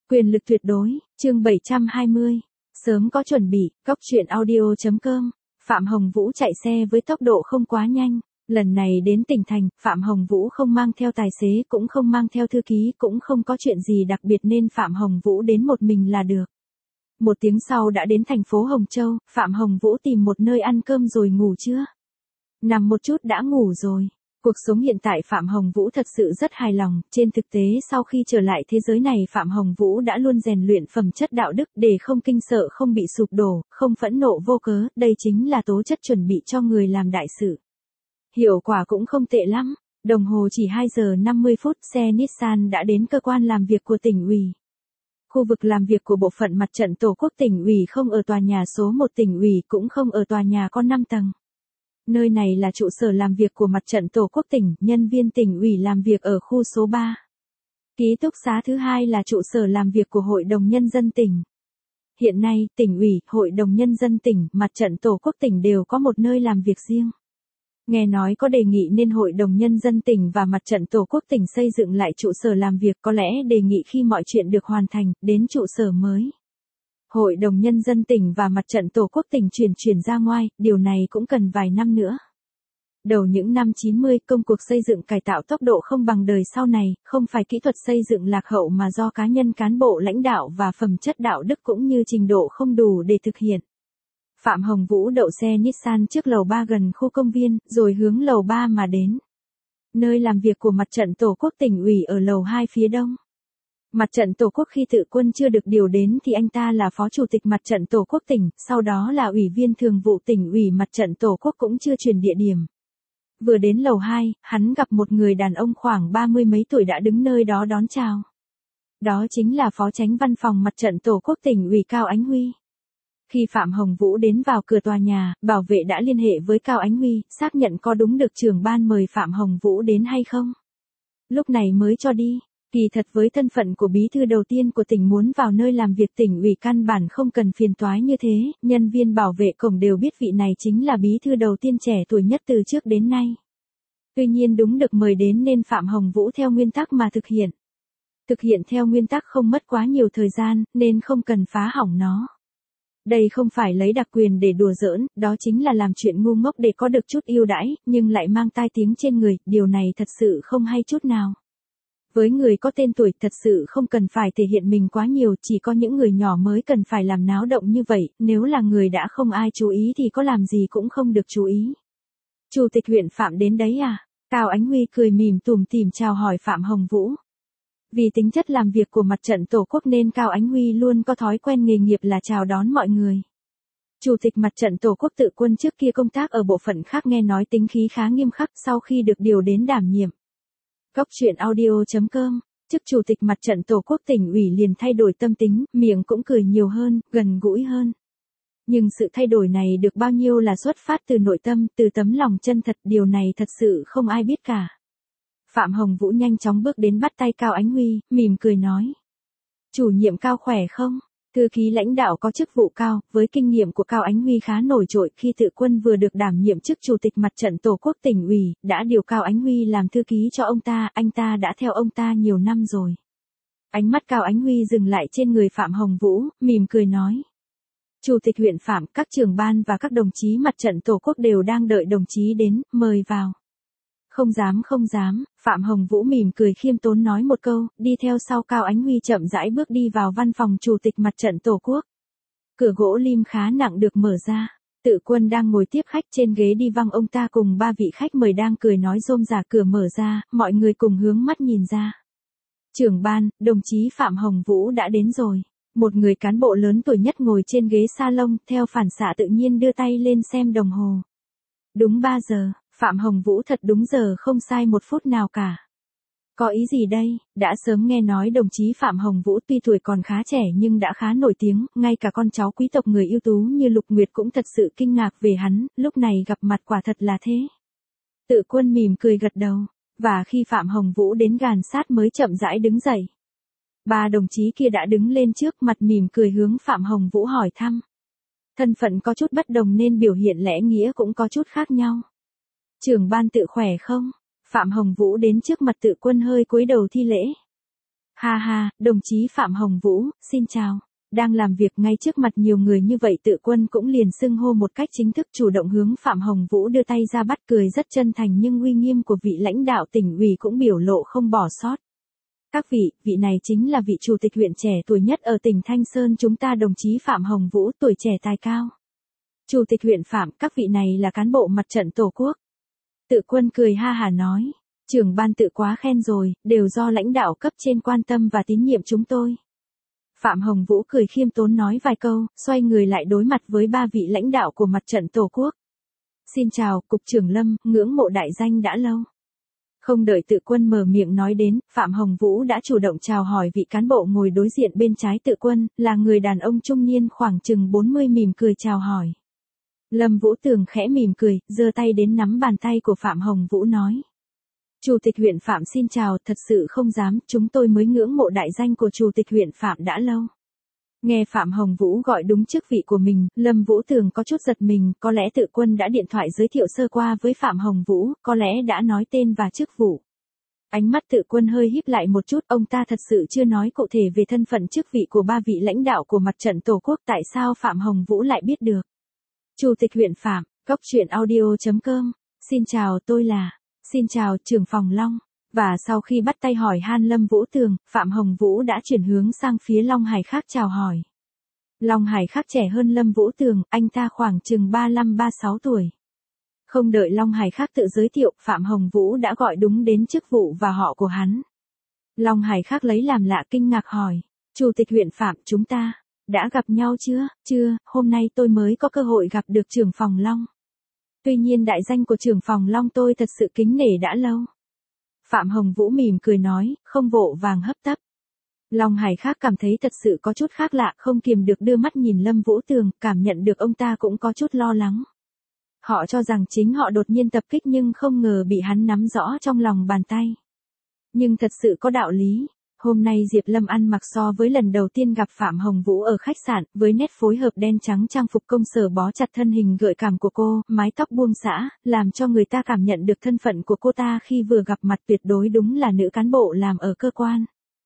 Quyền lực tuyệt đối, chương 720. Sớm có chuẩn bị, Cóc truyện audio.com. Phạm Hồng Vũ chạy xe với tốc độ không quá nhanh. Lần này đến tỉnh thành, Phạm Hồng Vũ không mang theo tài xế cũng không mang theo thư ký cũng không có chuyện gì đặc biệt nên Phạm Hồng Vũ đến một mình là được. Một tiếng sau đã đến thành phố Hồng Châu, Phạm Hồng Vũ tìm một nơi ăn cơm rồi ngủ chưa? Nằm một chút đã ngủ rồi. Cuộc sống hiện tại Phạm Hồng Vũ thật sự rất hài lòng, trên thực tế sau khi trở lại thế giới này Phạm Hồng Vũ đã luôn rèn luyện phẩm chất đạo đức để không kinh sợ không bị sụp đổ, không phẫn nộ vô cớ, đây chính là tố chất chuẩn bị cho người làm đại sự. Hiệu quả cũng không tệ lắm, đồng hồ chỉ 2 giờ 50 phút xe Nissan đã đến cơ quan làm việc của tỉnh ủy. Khu vực làm việc của bộ phận mặt trận Tổ quốc tỉnh ủy không ở tòa nhà số 1 tỉnh ủy cũng không ở tòa nhà có 5 tầng. Nơi này là trụ sở làm việc của mặt trận Tổ quốc tỉnh, nhân viên tỉnh ủy làm việc ở khu số 3. Ký túc xá thứ hai là trụ sở làm việc của Hội đồng Nhân dân tỉnh. Hiện nay, tỉnh ủy, Hội đồng Nhân dân tỉnh, mặt trận Tổ quốc tỉnh đều có một nơi làm việc riêng. Nghe nói có đề nghị nên Hội đồng Nhân dân tỉnh và mặt trận Tổ quốc tỉnh xây dựng lại trụ sở làm việc, có lẽ đề nghị khi mọi chuyện được hoàn thành, đến trụ sở mới. Hội đồng Nhân dân tỉnh và mặt trận Tổ quốc tỉnh chuyển ra ngoài, điều này cũng cần vài năm nữa. Đầu những năm 90, công cuộc xây dựng cải tạo tốc độ không bằng đời sau này, không phải kỹ thuật xây dựng lạc hậu mà do cá nhân cán bộ lãnh đạo và phẩm chất đạo đức cũng như trình độ không đủ để thực hiện. Phạm Hồng Vũ đậu xe Nissan trước lầu 3 gần khu công viên, rồi hướng lầu 3 mà đến. Nơi làm việc của mặt trận Tổ quốc tỉnh ủy ở lầu 2 phía đông. Mặt trận Tổ quốc khi Tự Quân chưa được điều đến thì anh ta là phó chủ tịch mặt trận Tổ quốc tỉnh, sau đó là ủy viên thường vụ tỉnh ủy mặt trận Tổ quốc cũng chưa chuyển địa điểm. Vừa đến lầu 2, hắn gặp một người đàn ông khoảng 30 mấy tuổi đã đứng nơi đó đón chào. Đó chính là phó chánh văn phòng mặt trận Tổ quốc tỉnh ủy Cao Ánh Huy. Khi Phạm Hồng Vũ đến vào cửa tòa nhà, bảo vệ đã liên hệ với Cao Ánh Huy, xác nhận có đúng được trưởng ban mời Phạm Hồng Vũ đến hay không. Lúc này mới cho đi. Kỳ thật với thân phận của bí thư đầu tiên của tỉnh muốn vào nơi làm việc tỉnh ủy căn bản không cần phiền toái như thế, nhân viên bảo vệ cổng đều biết vị này chính là bí thư đầu tiên trẻ tuổi nhất từ trước đến nay. Tuy nhiên đúng được mời đến nên Phạm Hồng Vũ theo nguyên tắc mà thực hiện. Thực hiện theo nguyên tắc không mất quá nhiều thời gian, nên không cần phá hỏng nó. Đây không phải lấy đặc quyền để đùa giỡn, đó chính là làm chuyện ngu ngốc để có được chút ưu đãi, nhưng lại mang tai tiếng trên người, điều này thật sự không hay chút nào. Với người có tên tuổi thật sự không cần phải thể hiện mình quá nhiều, chỉ có những người nhỏ mới cần phải làm náo động như vậy, nếu là người đã không ai chú ý thì có làm gì cũng không được chú ý. Chủ tịch huyện Phạm đến đấy à? Cao Ánh Huy cười mỉm tủm tỉm chào hỏi Phạm Hồng Vũ. Vì tính chất làm việc của mặt trận Tổ quốc nên Cao Ánh Huy luôn có thói quen nghề nghiệp là chào đón mọi người. Chủ tịch mặt trận Tổ quốc Tự Quân trước kia công tác ở bộ phận khác nghe nói tính khí khá nghiêm khắc sau khi được điều đến đảm nhiệm. Cóc truyện audio.com, chức chủ tịch mặt trận Tổ quốc tỉnh ủy liền thay đổi tâm tính, miệng cũng cười nhiều hơn, gần gũi hơn. Nhưng sự thay đổi này được bao nhiêu là xuất phát từ nội tâm, từ tấm lòng chân thật, điều này thật sự không ai biết cả. Phạm Hồng Vũ nhanh chóng bước đến bắt tay Cao Ánh Huy, mỉm cười nói. Chủ nhiệm Cao khỏe không? Thư ký lãnh đạo có chức vụ cao, với kinh nghiệm của Cao Ánh Huy khá nổi trội khi Tự Quân vừa được đảm nhiệm chức chủ tịch mặt trận Tổ quốc tỉnh ủy, đã điều Cao Ánh Huy làm thư ký cho ông ta, anh ta đã theo ông ta nhiều năm rồi. Ánh mắt Cao Ánh Huy dừng lại trên người Phạm Hồng Vũ, mỉm cười nói. Chủ tịch huyện Phạm, các trưởng ban và các đồng chí mặt trận Tổ quốc đều đang đợi đồng chí đến, mời vào. Không dám, Phạm Hồng Vũ mỉm cười khiêm tốn nói một câu, đi theo sau Cao Ánh Huy chậm rãi bước đi vào văn phòng chủ tịch mặt trận Tổ quốc. Cửa gỗ lim khá nặng được mở ra. Tự Quân đang ngồi tiếp khách trên ghế đi văng ông ta cùng 3 vị khách mời đang cười nói rôm rả, cửa mở ra, mọi người cùng hướng mắt nhìn ra. Trưởng ban, đồng chí Phạm Hồng Vũ đã đến rồi. Một người cán bộ lớn tuổi nhất ngồi trên ghế salon, theo phản xạ tự nhiên đưa tay lên xem đồng hồ. Đúng 3 giờ. Phạm Hồng Vũ thật đúng giờ không sai một phút nào cả. Có ý gì đây? Đã sớm nghe nói đồng chí Phạm Hồng Vũ tuy tuổi còn khá trẻ nhưng đã khá nổi tiếng, ngay cả con cháu quý tộc người ưu tú như Lục Nguyệt cũng thật sự kinh ngạc về hắn, lúc này gặp mặt quả thật là thế. Tự Quân mỉm cười gật đầu, và khi Phạm Hồng Vũ đến gần sát mới chậm rãi đứng dậy. 3 đồng chí kia đã đứng lên trước, mặt mỉm cười hướng Phạm Hồng Vũ hỏi thăm. Thân phận có chút bất đồng nên biểu hiện lẽ nghĩa cũng có chút khác nhau. Trưởng ban Tự khỏe không? Phạm Hồng Vũ đến trước mặt Tự Quân hơi cúi đầu thi lễ. Ha ha, đồng chí Phạm Hồng Vũ, xin chào. Đang làm việc ngay trước mặt nhiều người như vậy Tự Quân cũng liền xưng hô một cách chính thức chủ động hướng Phạm Hồng Vũ đưa tay ra bắt cười rất chân thành nhưng uy nghiêm của vị lãnh đạo tỉnh ủy cũng biểu lộ không bỏ sót. Các vị này chính là vị chủ tịch huyện trẻ tuổi nhất ở tỉnh Thanh Sơn chúng ta đồng chí Phạm Hồng Vũ tuổi trẻ tài cao. Chủ tịch huyện Phạm, các vị này là cán bộ mặt trận Tổ quốc. Tự Quân cười ha hả nói, trưởng ban Tự quá khen rồi, đều do lãnh đạo cấp trên quan tâm và tín nhiệm chúng tôi. Phạm Hồng Vũ cười khiêm tốn nói vài câu, xoay người lại đối mặt với ba vị lãnh đạo của mặt trận Tổ quốc. Xin chào, Cục trưởng Lâm, ngưỡng mộ đại danh đã lâu. Không đợi Tự Quân mở miệng nói đến, Phạm Hồng Vũ đã chủ động chào hỏi vị cán bộ ngồi đối diện bên trái Tự Quân, là người đàn ông trung niên khoảng chừng 40 mỉm cười chào hỏi. Lâm Vũ Tường khẽ mỉm cười, giơ tay đến nắm bàn tay của Phạm Hồng Vũ nói. Chủ tịch huyện Phạm xin chào, thật sự không dám, chúng tôi mới ngưỡng mộ đại danh của Chủ tịch huyện Phạm đã lâu. Nghe Phạm Hồng Vũ gọi đúng chức vị của mình, Lâm Vũ Tường có chút giật mình, có lẽ Tự Quân đã điện thoại giới thiệu sơ qua với Phạm Hồng Vũ, có lẽ đã nói tên và chức vụ. Ánh mắt Tự Quân hơi híp lại một chút, ông ta thật sự chưa nói cụ thể về thân phận chức vị của ba vị lãnh đạo của mặt trận Tổ quốc, tại sao Phạm Hồng Vũ lại biết được. Chủ tịch huyện Phạm, goctruyện.audio.com, xin chào tôi là, xin chào trưởng phòng Long. Và sau khi bắt tay hỏi han Lâm Vũ Tường, Phạm Hồng Vũ đã chuyển hướng sang phía Long Hải Khác chào hỏi. Long Hải Khác trẻ hơn Lâm Vũ Tường, anh ta khoảng chừng 35-36 tuổi. Không đợi Long Hải Khác tự giới thiệu, Phạm Hồng Vũ đã gọi đúng đến chức vụ và họ của hắn. Long Hải Khác lấy làm lạ kinh ngạc hỏi, Chủ tịch huyện Phạm chúng ta, đã gặp nhau chưa? Chưa, hôm nay tôi mới có cơ hội gặp được trưởng phòng Long. Tuy nhiên đại danh của trưởng phòng Long tôi thật sự kính nể đã lâu. Phạm Hồng Vũ mỉm cười nói, không vội vàng hấp tấp. Long Hải Khác cảm thấy thật sự có chút khác lạ, không kiềm được đưa mắt nhìn Lâm Vũ Tường, cảm nhận được ông ta cũng có chút lo lắng. Họ cho rằng chính họ đột nhiên tập kích nhưng không ngờ bị hắn nắm rõ trong lòng bàn tay. Nhưng thật sự có đạo lý. Hôm nay Diệp Lâm ăn mặc so với lần đầu tiên gặp Phạm Hồng Vũ ở khách sạn, với nét phối hợp đen trắng trang phục công sở bó chặt thân hình gợi cảm của cô, mái tóc buông xõa, làm cho người ta cảm nhận được thân phận của cô ta khi vừa gặp mặt tuyệt đối đúng là nữ cán bộ làm ở cơ quan.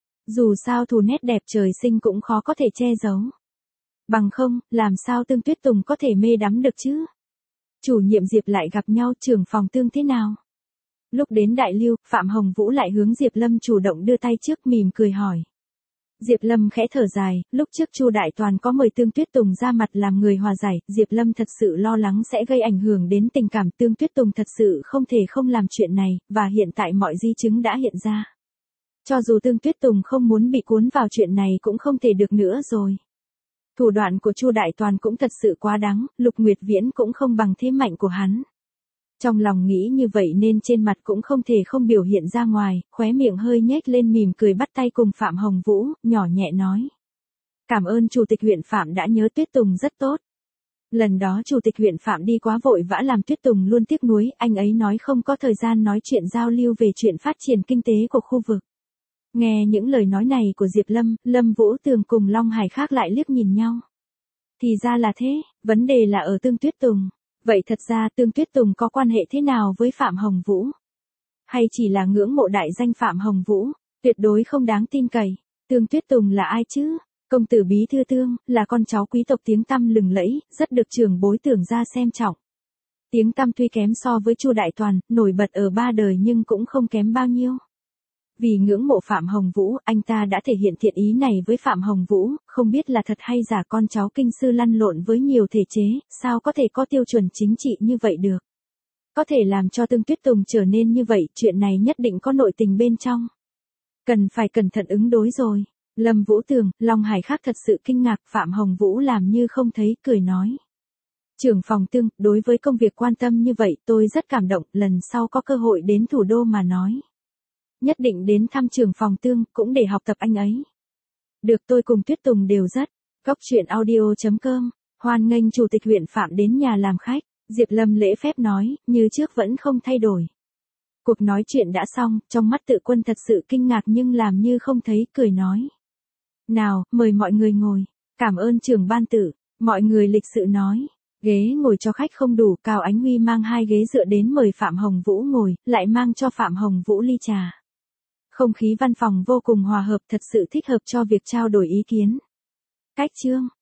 Dù sao thù nét đẹp trời sinh cũng khó có thể che giấu. Bằng không, làm sao Tương Tuyết Tùng có thể mê đắm được chứ? Chủ nhiệm Diệp lại gặp nhau, trưởng phòng Tương thế nào? Lúc đến Đại Lưu, Phạm Hồng Vũ lại hướng Diệp Lâm chủ động đưa tay trước mỉm cười hỏi. Diệp Lâm khẽ thở dài, lúc trước Chu Đại Toàn có mời Tương Tuyết Tùng ra mặt làm người hòa giải, Diệp Lâm thật sự lo lắng sẽ gây ảnh hưởng đến tình cảm Tương Tuyết Tùng thật sự không thể không làm chuyện này, và hiện tại mọi di chứng đã hiện ra. Cho dù Tương Tuyết Tùng không muốn bị cuốn vào chuyện này cũng không thể được nữa rồi. Thủ đoạn của Chu Đại Toàn cũng thật sự quá đáng, Lục Nguyệt Viễn cũng không bằng thế mạnh của hắn. Trong lòng nghĩ như vậy nên trên mặt cũng không thể không biểu hiện ra ngoài, khóe miệng hơi nhếch lên mỉm cười bắt tay cùng Phạm Hồng Vũ, nhỏ nhẹ nói. Cảm ơn Chủ tịch huyện Phạm đã nhớ Tuyết Tùng rất tốt. Lần đó Chủ tịch huyện Phạm đi quá vội vã làm Tuyết Tùng luôn tiếc nuối, anh ấy nói không có thời gian nói chuyện giao lưu về chuyện phát triển kinh tế của khu vực. Nghe những lời nói này của Diệp Lâm, Lâm Vũ Tường cùng Long Hải Khác lại liếc nhìn nhau. Thì ra là thế, vấn đề là ở Tương Tuyết Tùng. Vậy thật ra Tương Tuyết Tùng có quan hệ thế nào với Phạm Hồng Vũ? Hay chỉ là ngưỡng mộ đại danh Phạm Hồng Vũ, tuyệt đối không đáng tin cậy. Tương Tuyết Tùng là ai chứ? Công tử bí thư Tương, là con cháu quý tộc tiếng tăm lừng lẫy, rất được trưởng bối Tưởng gia xem trọng. Tiếng tăm tuy kém so với Chu Đại Toàn, nổi bật ở ba đời nhưng cũng không kém bao nhiêu. Vì ngưỡng mộ Phạm Hồng Vũ, anh ta đã thể hiện thiện ý này với Phạm Hồng Vũ, không biết là thật hay giả con cháu kinh sư lăn lộn với nhiều thể chế, sao có thể có tiêu chuẩn chính trị như vậy được. Có thể làm cho Tương Tuyết Tùng trở nên như vậy, chuyện này nhất định có nội tình bên trong. Cần phải cẩn thận ứng đối rồi. Lâm Vũ Tường, Long Hải Khác thật sự kinh ngạc, Phạm Hồng Vũ làm như không thấy, cười nói. Trưởng phòng Tương, đối với công việc quan tâm như vậy tôi rất cảm động, lần sau có cơ hội đến thủ đô mà nói. Nhất định đến thăm trưởng phòng Tương, cũng để học tập anh ấy. Được, tôi cùng Tuyết Tùng đều rất. Goctruyện.audio.com, hoan nghênh Chủ tịch huyện Phạm đến nhà làm khách. Diệp Lâm lễ phép nói, như trước vẫn không thay đổi. Cuộc nói chuyện đã xong, trong mắt Tự Quân thật sự kinh ngạc nhưng làm như không thấy, cười nói. Nào, mời mọi người ngồi. Cảm ơn trưởng ban Tự. Mọi người lịch sự nói. Ghế ngồi cho khách không đủ, Cao Ánh Huy mang 2 ghế dựa đến mời Phạm Hồng Vũ ngồi, lại mang cho Phạm Hồng Vũ ly trà. Không khí văn phòng vô cùng hòa hợp, thật sự thích hợp cho việc trao đổi ý kiến. Cách chương